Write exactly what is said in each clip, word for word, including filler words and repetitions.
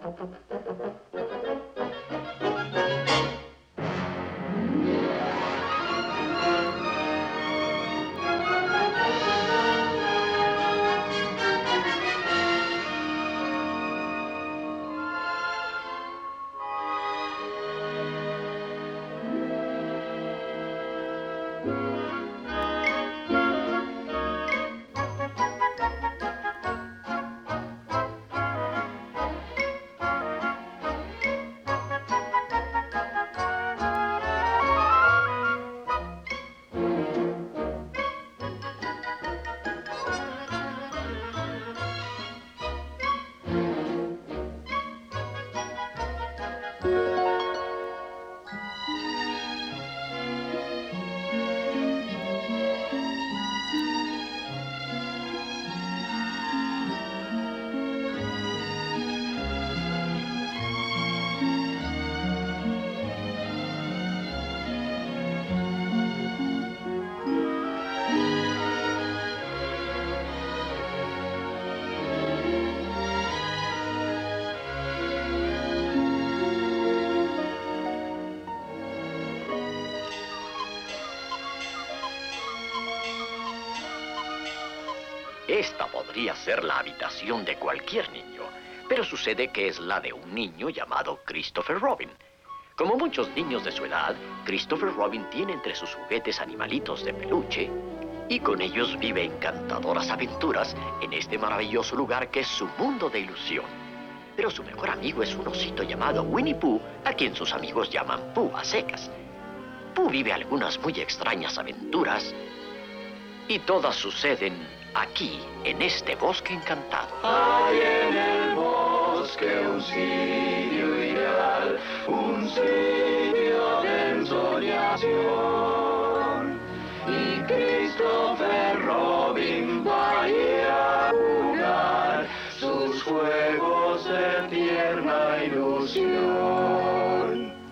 Esta podría ser la habitación de cualquier niño, pero sucede que es la de un niño llamado Christopher Robin. Como muchos niños de su edad, Christopher Robin tiene entre sus juguetes animalitos de peluche y con ellos vive encantadoras aventuras en este maravilloso lugar que es su mundo de ilusión. Pero su mejor amigo es un osito llamado Winnie Pooh, a quien sus amigos llaman Pooh a secas. Pooh vive algunas muy extrañas aventuras y todas suceden aquí, en este bosque encantado. Hay en el bosque un sitio ideal, un sitio de ensoñación. Y Christopher Robin va a ir a jugar sus juegos de tierna ilusión.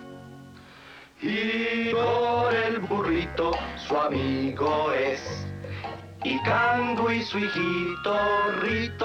Y por el burrito su amigo es, y Kangu y su hijito Rito,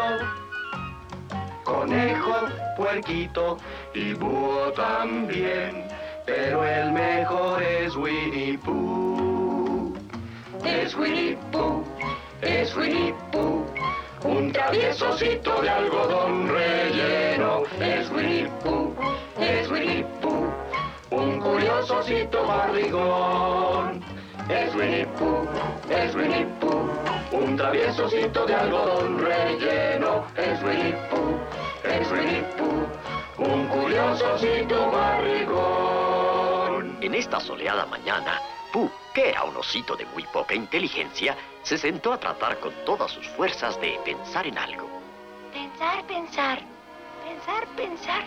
conejo, puerquito y búho también, pero el mejor es Winnie Pooh. Es Winnie Pooh, es Winnie Pooh, un traviesocito de algodón relleno. Es Winnie Pooh, es Winnie Pooh, un curiosocito barrigón. Es Winnie Pooh, es Winnie Pooh, un traviesocito de algodón relleno. Es Winnie Pooh, es Winnie Pooh, un curiosocito barrigón. En esta soleada mañana, Pooh, que era un osito de muy poca inteligencia, se sentó a tratar con todas sus fuerzas de pensar en algo. Pensar, pensar, pensar, pensar.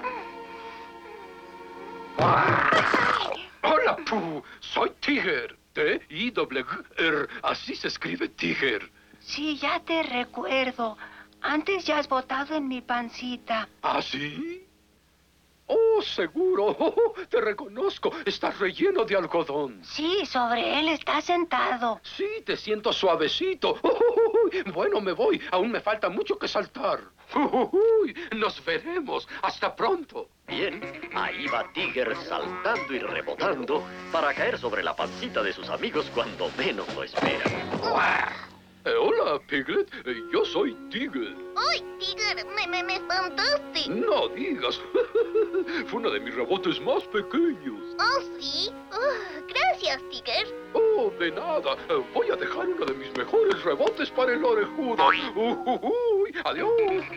Hola, Pooh, soy Tiger. T I W R, así se escribe Tiger. Sí, ya te recuerdo. Antes ya has botado en mi pancita. ¿Ah, sí? Oh, seguro. Oh, te reconozco. Estás relleno de algodón. Sí, sobre él está sentado. Sí, te siento suavecito. Oh, oh, oh. Bueno, me voy. Aún me falta mucho que saltar. Oh, oh, nos veremos. Hasta pronto. Bien, ahí va Tiger saltando y rebotando para caer sobre la pancita de sus amigos cuando menos lo esperan. Eh, hola, Piglet. Eh, yo soy Tiger. ¡Ay, Tiger! ¡Me, me, me espantaste! No digas. Fue uno de mis rebotes más pequeños. ¿Oh, sí? Oh, gracias, Tiger. Oh, de nada. Eh, voy a dejar uno de mis mejores rebotes para el orejudo. Uh, uh, uh, adiós.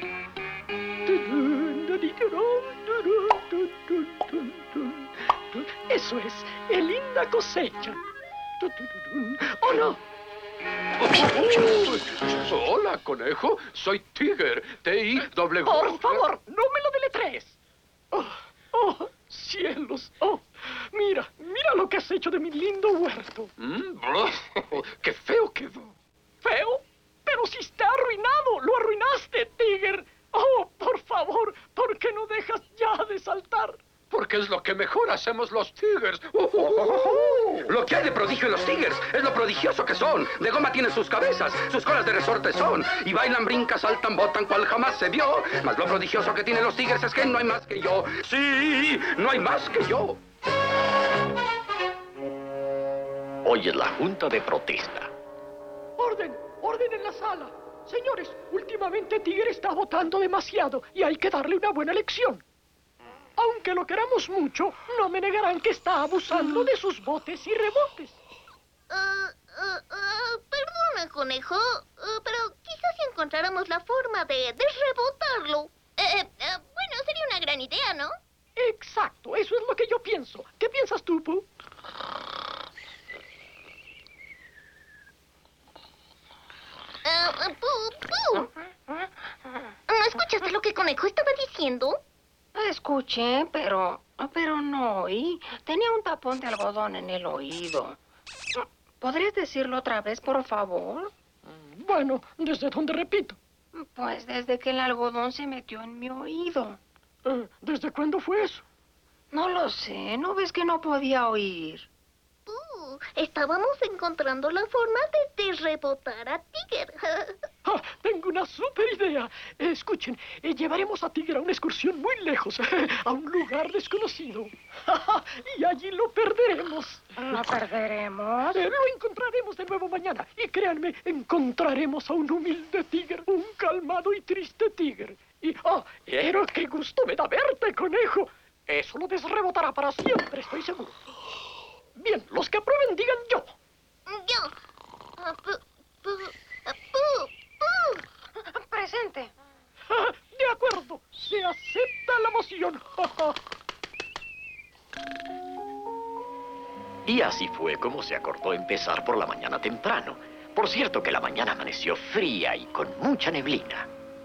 Eso es, ¡qué linda cosecha! ¡Oh, no! Hola, conejo. Soy Tiger. T I W. Por favor, no me lo deletrees. Oh, oh, cielos. Oh, mira, mira lo que has hecho de mi lindo huerto. Mm, ¡qué feo quedó! ¿Feo? Pero si está arruinado. Lo arruinaste, Tiger. Oh, por favor, ¿por qué no dejas ya de saltar? Porque es lo que mejor hacemos los Tigers. Uh, uh, uh, uh. Lo que hay de prodigio en los tigres es lo prodigioso que son. De goma tienen sus cabezas, sus colas de resorte son. Y bailan, brincan, saltan, botan, cual jamás se vio. Mas lo prodigioso que tienen los tigres es que no hay más que yo. Sí, no hay más que yo. Hoy es la junta de protesta. ¡Orden! ¡Orden en la sala! Señores, últimamente Tigre está votando demasiado y hay que darle una buena lección. Aunque lo queramos mucho, no me negarán que está abusando de sus botes y rebotes. Ah, ah, ah, perdona, conejo, ah, pero quizás si encontráramos la forma de, de rebotarlo. Eh, eh, eh, bueno, sería una gran idea, ¿no? Exacto, eso es lo que yo pienso. ¿Qué piensas tú, Pooh? Ah, ah, Pooh, Pooh. ¿No escuchaste lo que Conejo estaba diciendo? Escuché, pero... pero no oí. Tenía un tapón de algodón en el oído. ¿Podrías decirlo otra vez, por favor? Bueno, ¿desde dónde repito? Pues desde que el algodón se metió en mi oído. Eh, ¿Desde cuándo fue eso? No lo sé. ¿No ves que no podía oír? Pooh, estábamos encontrando la forma de, de rebotar a Tiger. Ah, tengo una super idea. Eh, escuchen, eh, llevaremos a Tigre a una excursión muy lejos, a un lugar desconocido. Y allí lo perderemos. ¿Lo perderemos? Eh, lo encontraremos de nuevo mañana. Y créanme, encontraremos a un humilde tigre, un calmado y triste tigre. Y, ah, pero qué gusto me da verte, conejo. Eso lo desrebotará para siempre, estoy seguro. Bien, los que aprueben digan yo. Yo. Ah, Pooh, Pooh, ah, Pooh, Pooh. Presente. Ah, de acuerdo, se acepta la moción. Y así fue como se acordó empezar por la mañana temprano. Por cierto que la mañana amaneció fría y con mucha neblina.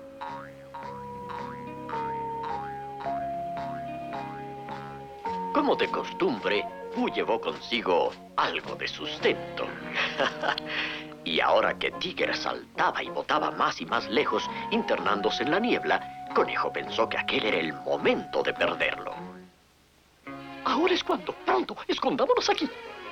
Como de costumbre, Pooh llevó consigo algo de sustento. Y ahora que Tigre saltaba y botaba más y más lejos, internándose en la niebla, Conejo pensó que aquel era el momento de perderlo. Ahora es cuando. Pronto, escondámonos aquí.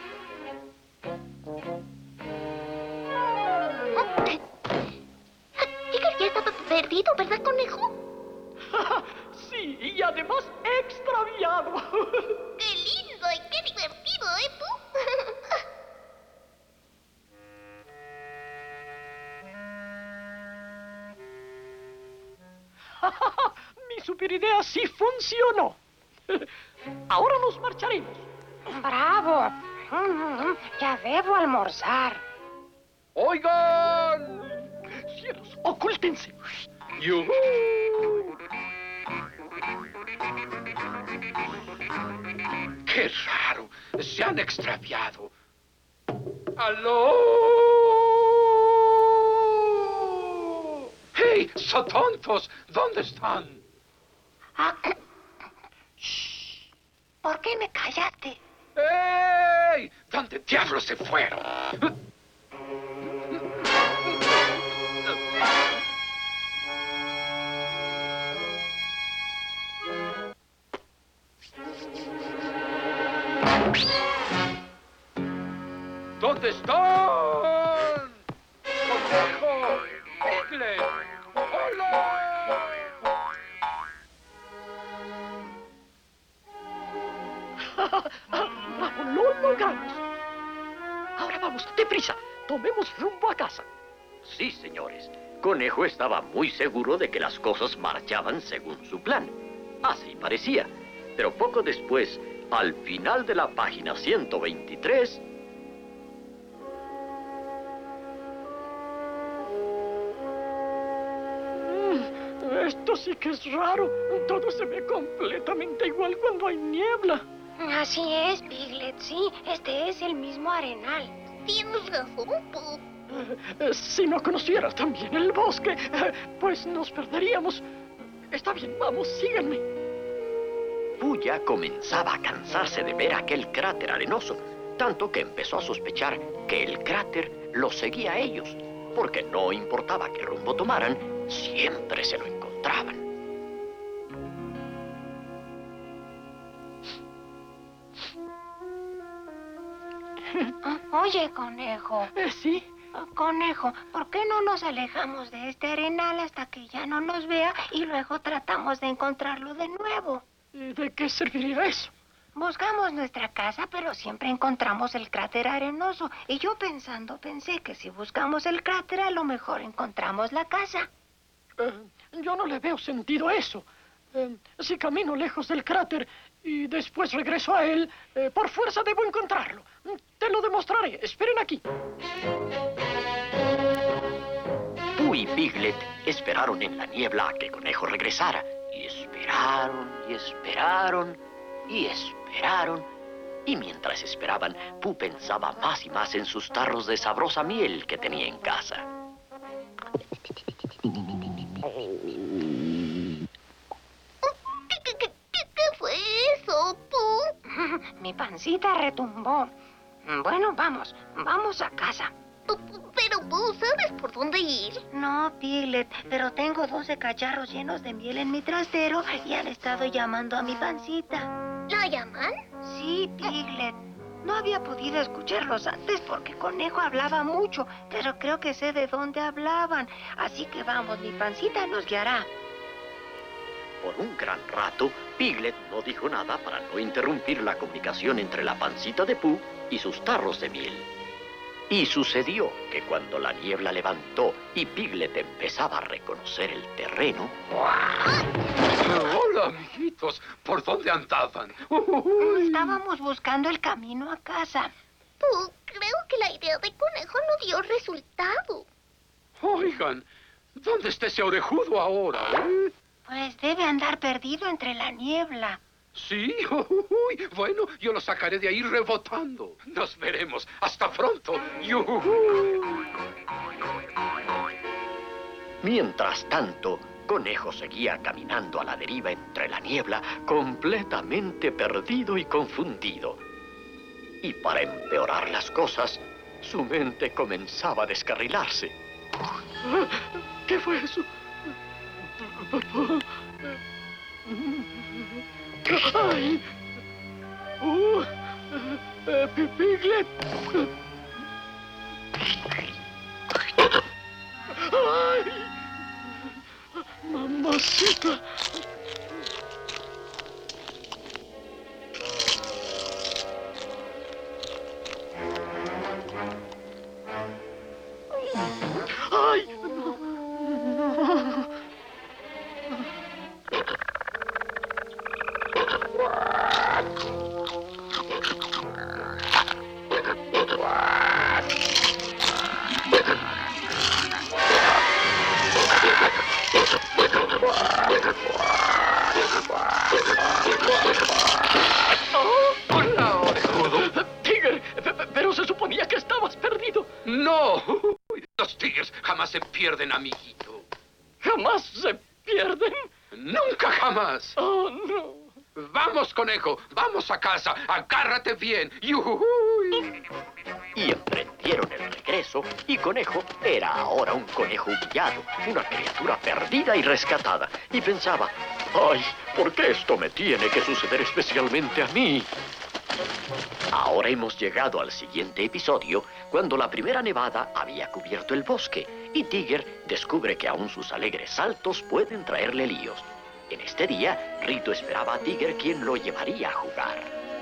Tiger ya estaba perdido, ¿verdad, Conejo? Sí, y además extraviado. ¡Qué lindo y qué divertido, eh, Pooh! Mi superidea sí funcionó. Ahora nos marcharemos. ¡Bravo! Mm, ya debo almorzar. ¡Oigan! Cielos, ocúltense. ¡Yujú! ¡Qué raro! Se han extraviado. ¡Aló! ¡Hey! ¡Son tontos! ¿Dónde están? Ah, ¿por qué me callaste? ¡Hey! ¿Dónde diablos se fueron? ¿Dónde están? ¡Conejo! ¡Piglet! ¡Hola! Bravo, lo logramos. Ahora vamos, deprisa. Tomemos rumbo a casa. Sí, señores. Conejo estaba muy seguro de que las cosas marchaban según su plan. Así parecía. Pero poco después, al final de la página ciento veintitrés... Mm, Esto sí que es raro. Todo se ve completamente igual cuando hay niebla. Así es, Piglet, sí. Este es el mismo arenal. Tienes razón, Pooh. Eh, Si no conocieras también el bosque, eh, pues nos perderíamos. Está bien, vamos, síganme. Pooh ya comenzaba a cansarse de ver aquel cráter arenoso, tanto que empezó a sospechar que el cráter los seguía a ellos, porque no importaba qué rumbo tomaran, siempre se lo encontraban. Oye, conejo. Eh, sí. Conejo, ¿por qué no nos alejamos de este arenal hasta que ya no nos vea y luego tratamos de encontrarlo de nuevo? ¿Y de qué serviría eso? Buscamos nuestra casa, pero siempre encontramos el cráter arenoso. Y yo pensando, pensé que si buscamos el cráter, a lo mejor encontramos la casa. Eh, yo no le veo sentido a eso. Eh, si camino lejos del cráter y después regreso a él, eh, por fuerza debo encontrarlo. Te lo demostraré. Esperen aquí. Pooh y Piglet esperaron en la niebla a que Conejo regresara. Y esperaron, y esperaron, y esperaron. Y mientras esperaban, Pooh pensaba más y más en sus tarros de sabrosa miel que tenía en casa. ¿Qué, qué, qué, qué fue eso, Pooh? Mi pancita retumbó. Bueno, vamos, vamos a casa. Pero, Pooh, ¿sabes por dónde ir? No, Piglet, pero tengo doce cacharros llenos de miel en mi trastero y han estado llamando a mi pancita. ¿La llaman? Sí, Piglet. No había podido escucharlos antes porque Conejo hablaba mucho, pero creo que sé de dónde hablaban. Así que vamos, mi pancita nos guiará. Por un gran rato, Piglet no dijo nada para no interrumpir la comunicación entre la pancita de Pooh y sus tarros de miel. Y sucedió que cuando la niebla levantó y Piglet empezaba a reconocer el terreno... Hola, amiguitos. ¿Por dónde andaban? Estábamos buscando el camino a casa. Pooh, creo que la idea de Conejo no dio resultado. Oigan, ¿dónde está ese orejudo ahora, eh? Pues debe andar perdido entre la niebla. Sí, uy, bueno, yo lo sacaré de ahí rebotando. Nos veremos. Hasta pronto. Yujú. Mientras tanto, Conejo seguía caminando a la deriva entre la niebla, completamente perdido y confundido. Y para empeorar las cosas, su mente comenzaba a descarrilarse. ¿Qué fue eso? ¡Ay! ¡Oh! Eh, eh, ¡Piglet! ¡Ay! ¡Mamacita! ¡Ay! Hola, orejudo. ¡Tigre! Pe- pe- Pero se suponía que estabas perdido. No. Uy, los tigres jamás se pierden, amiguito. ¿Jamás se pierden? Nunca jamás. ¡Oh, no! Vamos, conejo. Vamos a casa. Agárrate bien. Yujuy. Y emprendieron el regreso, y Conejo era ahora un conejo humillado, una criatura perdida y rescatada. Y pensaba, ¡ay! ¿Por qué esto me tiene que suceder especialmente a mí? Ahora hemos llegado al siguiente episodio, cuando la primera nevada había cubierto el bosque, y Tigger descubre que aún sus alegres saltos pueden traerle líos. En este día, Rito esperaba a Tigger, quien lo llevaría a jugar.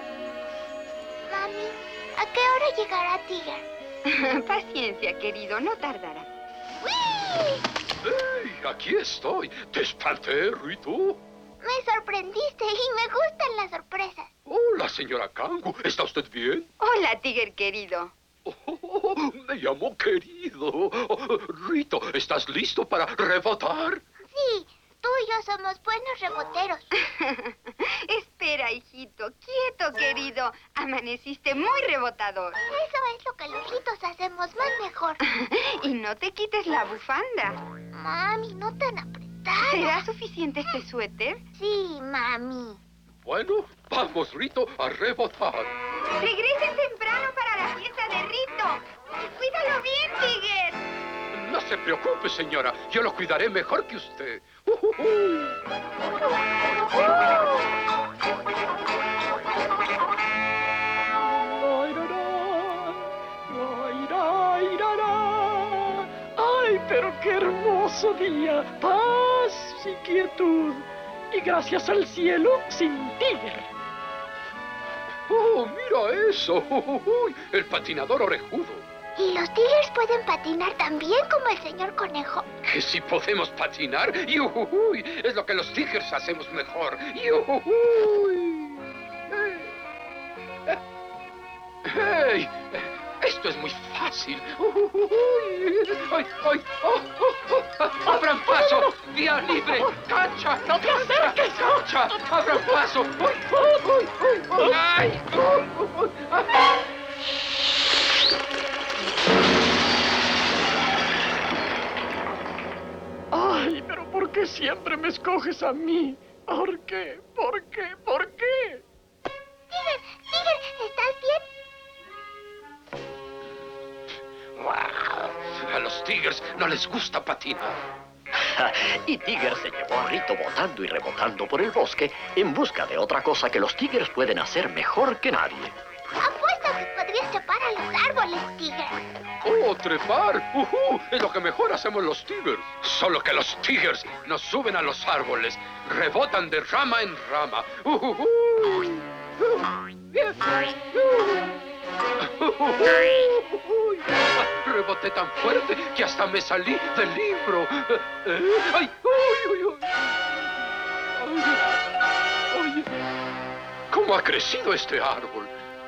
Mami, ¿a qué hora llegará Tigger? Paciencia, querido, no tardará. ¡Uy! ¡Ey! Aquí estoy. ¿Te espanté, Rito? Me sorprendiste y me gustan las sorpresas. Hola, señora Kangu. ¿Está usted bien? Hola, Tigger, querido. Oh, me llamo querido. Oh, Rito, ¿estás listo para rebotar? Sí, tú y yo somos buenos reboteros. Espera, hijito. Quieto, querido. Amaneciste muy rebotador. Eso es lo que los ritos hacemos más mejor. Y no te quites la bufanda. Mami, no tan apretada. ¿Será suficiente este suéter? Sí, mami. Bueno, vamos, Rito, a rebotar. Regresen temprano para la fiesta de Rito. Cuídalo bien, Tigger. No se preocupe, señora. Yo lo cuidaré mejor que usted. Ujujuy. Ay, no, no. vida, paz y quietud. Y gracias al cielo, sin Tigger. ¡Oh, mira eso! ¡Uy! El patinador orejudo. ¿Y los tigres pueden patinar también como el señor conejo? ¿Que si podemos patinar? ¡Yujujuy! Es lo que los tigres hacemos mejor. ¡Yujujuy! ¡Hey! Esto es muy fácil. ¡Uy! ¡Ay, ay! ¡Oh, oh, oh! ¡Abran paso! ¡Vía libre! ¡Cancha! ¡No te acerques! ¡Cancha! ¡Abran paso! ¡Uy, uy, uy, uy! uy! ¡Ay! ¡Uy, uy, uy! ¡Ay! Ay, pero ¿por qué siempre me escoges a mí? ¿Por qué? ¿Por qué? ¿Por qué? Tigger, Tigger, ¿estás bien? ¡Wow! A los tigres no les gusta patinar. Y Tigger se llevó a Rito botando y rebotando por el bosque en busca de otra cosa que los tigres pueden hacer mejor que nadie. Apuesto que podrías trepar a los árboles, Tigger. ¡Oh, trepar! ¡Uhú! Es lo que mejor hacemos los tigres. Solo que los tigres no suben a los árboles, rebotan de rama en rama. ¡Uhujú! Reboté tan fuerte que hasta me salí del libro. ¡Ay! ¡Uy, uy, uy! ¡Ay! ¿Cómo ha crecido este árbol?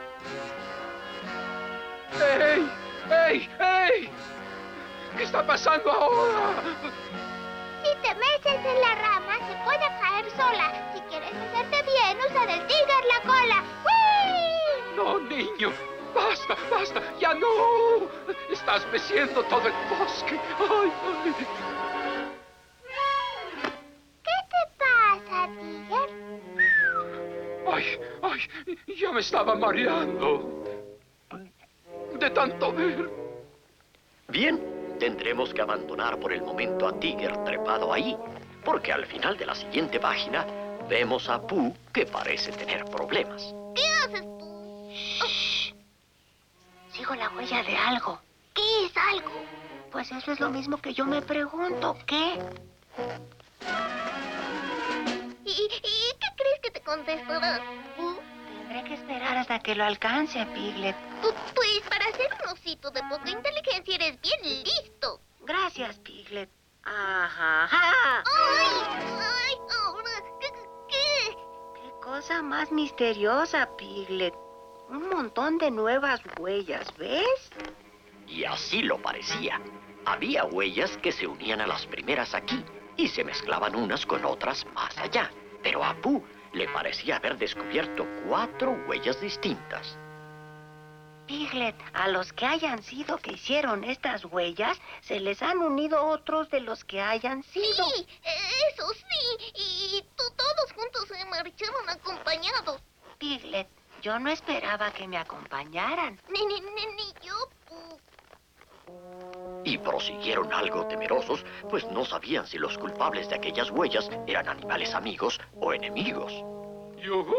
¡Ey! ¡Ey! ¡Ey! ¿Qué está pasando ahora? Si te metes en la rama, se puede caer sola. Si quieres hacerte bien, usa del Tigger la cola. ¡Uy! No, niño. Basta, basta. Ya no. Estás meciendo todo el bosque. Ay, ay. ¿Qué te pasa, Tigger? Ay, ay. Ya me estaba mareando. De tanto ver. Bien, tendremos que abandonar por el momento a Tigger trepado ahí, porque al final de la siguiente página vemos a Pooh que parece tener problemas. ¿Qué haces tú? Shh. Sigo la huella de algo. ¿Qué es algo? Pues eso es lo mismo que yo me pregunto. ¿Qué? ¿Y, y qué crees que te contestará? ¿Uh? Tendré que esperar hasta que lo alcance, Piglet. Pu- Pues para ser un osito de poca inteligencia eres bien listo. Gracias, Piglet. Ajá. ¡Ja! ¡Ay! ¡Ay! Ahora, ¿qué? ¿Qué? ¡Qué cosa más misteriosa, Piglet! Un montón de nuevas huellas, ¿ves? Y así lo parecía. Había huellas que se unían a las primeras aquí y se mezclaban unas con otras más allá. Pero a Pooh le parecía haber descubierto cuatro huellas distintas. Piglet, a los que hayan sido que hicieron estas huellas, se les han unido otros de los que hayan sido. Sí, eso sí. Y to- todos juntos se marcharon acompañados. Piglet, yo no esperaba que me acompañaran. Ni, ni, ni, ni yo. Pu- Y prosiguieron algo temerosos, pues no sabían si los culpables de aquellas huellas eran animales amigos o enemigos. ¡Yujú!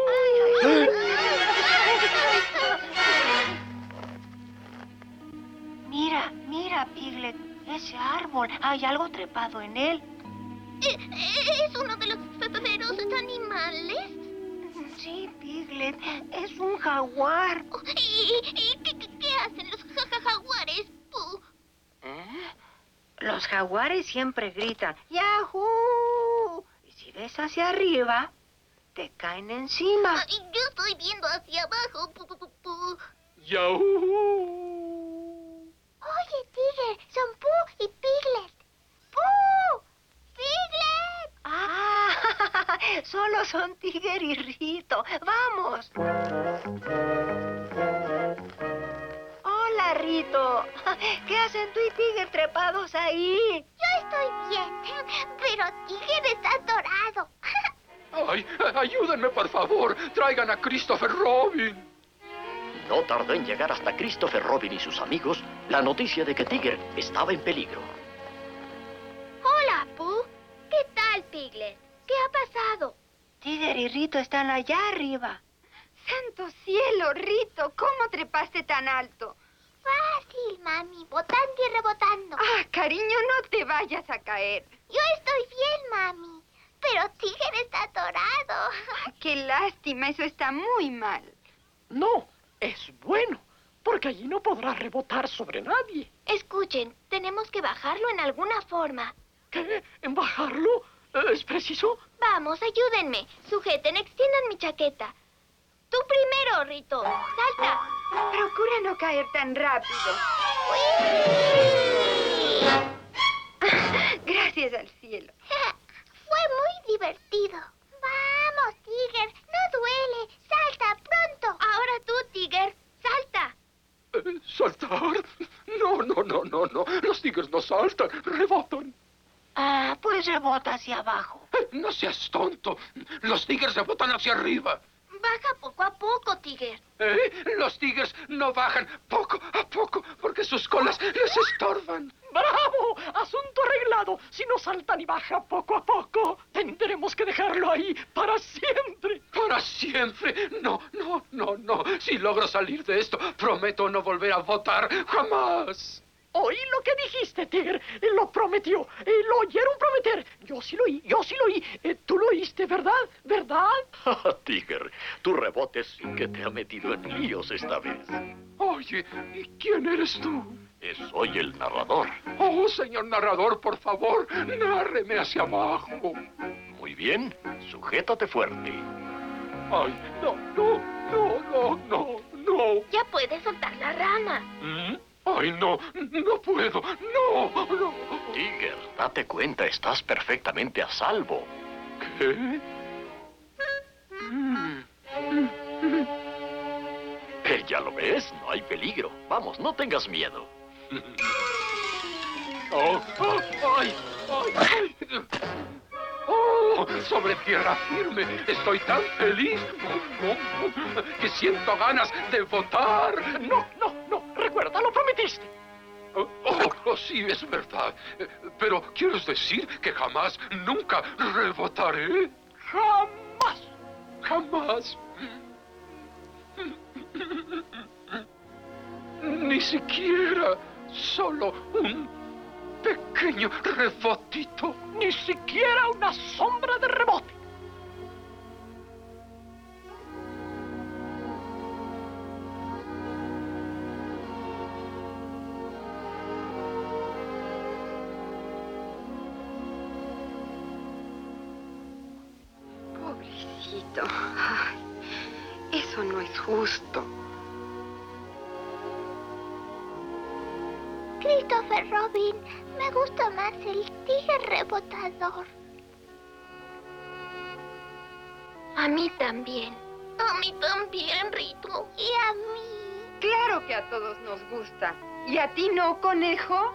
Mira, mira, Piglet, ese árbol, hay algo trepado en él. Eh, eh, ¿Es uno de los fe- fe- feroces animales? Sí, Piglet, es un jaguar. Oh, ¿Y, y qué, qué- qué hacen los ja- ja- jaguares? Pu? ¿Eh? Los jaguares siempre gritan ¡Yahoo! Y si ves hacia arriba, te caen encima. Ay, yo estoy viendo hacia abajo. Pu, pu, pu, pu. ¡Yahoo! Oye, Tigger, son Pooh y Piglet. ¡Pooh! ¡Piglet! ¡Ah! Solo son Tigger y Rito. ¡Vamos! Hola, Rito. ¿Qué hacen tú y Tigger trepados ahí? Yo estoy bien, pero Tigger está atorado. ¡Ay! ¡Ayúdenme, por favor! ¡Traigan a Christopher Robin! No tardó en llegar hasta Christopher Robin y sus amigos la noticia de que Tigger estaba en peligro. Hola, Pooh. ¿Qué tal, Piglet? ¿Qué ha pasado? Tigger y Rito están allá arriba. ¡Santo cielo, Rito! ¿Cómo trepaste tan alto? Fácil, mami. Botando y rebotando. Ah, cariño, no te vayas a caer. Yo estoy bien, mami. Pero Tiger está atorado. Qué lástima, eso está muy mal. No, es bueno, porque allí no podrá rebotar sobre nadie. Escuchen, tenemos que bajarlo en alguna forma. ¿Qué? ¿En bajarlo? ¿Es preciso? Vamos, ayúdenme. Sujeten, extiendan mi chaqueta. Tú primero, Rito. Salta. Procura no caer tan rápido. Gracias al cielo. Fue muy divertido. Vamos, Tiger. No duele. Salta pronto. Ahora tú, Tiger. Salta. Eh, ¿Saltar? No, no, no, no, no. Los tigres no saltan, rebotan. Ah, pues rebota hacia abajo. Eh, No seas tonto. Los tigres rebotan hacia arriba. Baja poco a poco, Tiger. ¿Eh? Los tigres no bajan poco a poco porque sus colas les estorban. ¡Bravo! Asunto arreglado. Si no salta ni baja poco a poco, tendremos que dejarlo ahí para siempre. Para siempre. No, no, no, no. Si logro salir de esto, prometo no volver a votar jamás. Oí lo que dijiste, Tiger. Lo prometió. Eh, lo oyeron prometer. Yo sí lo oí, yo sí lo oí. Eh, Tú lo oíste, ¿verdad? ¿Verdad? Tiger, tú rebotes sin que te ha metido en líos esta vez. Oye, ¿y quién eres tú? Eh, Soy el narrador. Oh, señor narrador, por favor, nárreme hacia abajo. Muy bien, sujétate fuerte. Ay, no, no, no, no, no, no. Ya puedes soltar la rama. ¿Mm? Ay, no, no puedo, no, no. Tiger, date cuenta, estás perfectamente a salvo. ¿Qué? Eh, ¿Ya lo ves? No hay peligro. Vamos, no tengas miedo. Oh, oh, ay, ay, ay. Oh, sobre tierra firme, estoy tan feliz que siento ganas de votar. No, no, no. Recuerda, lo prometiste. Oh, oh, oh, sí, es verdad. Eh, Pero ¿quieres decir que jamás, nunca revotaré? Jamás. Jamás. Ni siquiera solo un pequeño rebotito. Ni siquiera una sombra de rebote. Pobrecito. Ay, eso no es justo. Christopher Robin, me gusta más el Tiger rebotador. A mí también. A mí también, Rito. Y a mí. Claro que a todos nos gusta. ¿Y a ti no, conejo?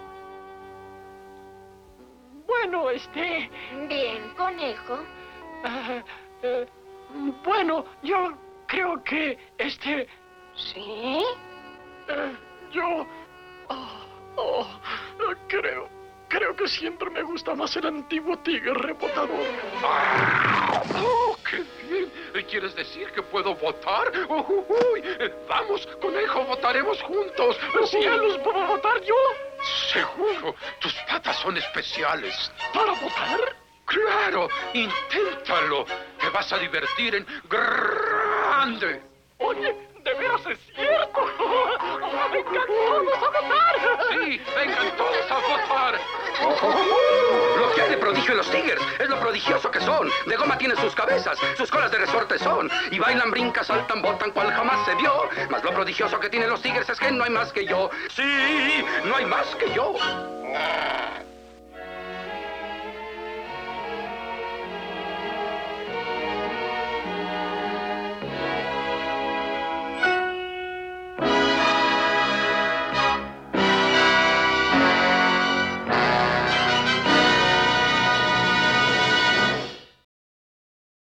Bueno, este... Bien, conejo. ah, eh, bueno, yo creo que este... ¿Sí? eh, yo... ah, oh, creo... Creo que siempre me gusta más el antiguo Tiger rebotador. ¡Oh, qué bien! ¿Quieres decir que puedo votar? Oh, uy. Vamos, conejo, votaremos juntos. ¡Cielos, puedo votar yo! Seguro, tus patas son especiales. ¿Para votar? ¡Claro! ¡Inténtalo! Te vas a divertir en grande. Oye, de veras es cierto. ¡Vengan todos a votar! Sí, vengan todos a votar. Lo que hay de prodigio en los Tigers es lo prodigioso que son. De goma tienen sus cabezas, sus colas de resorte son. Y bailan, brincan, saltan, botan, cual jamás se vio. Mas lo prodigioso que tienen los Tigers es que no hay más que yo. Sí, no hay más que yo.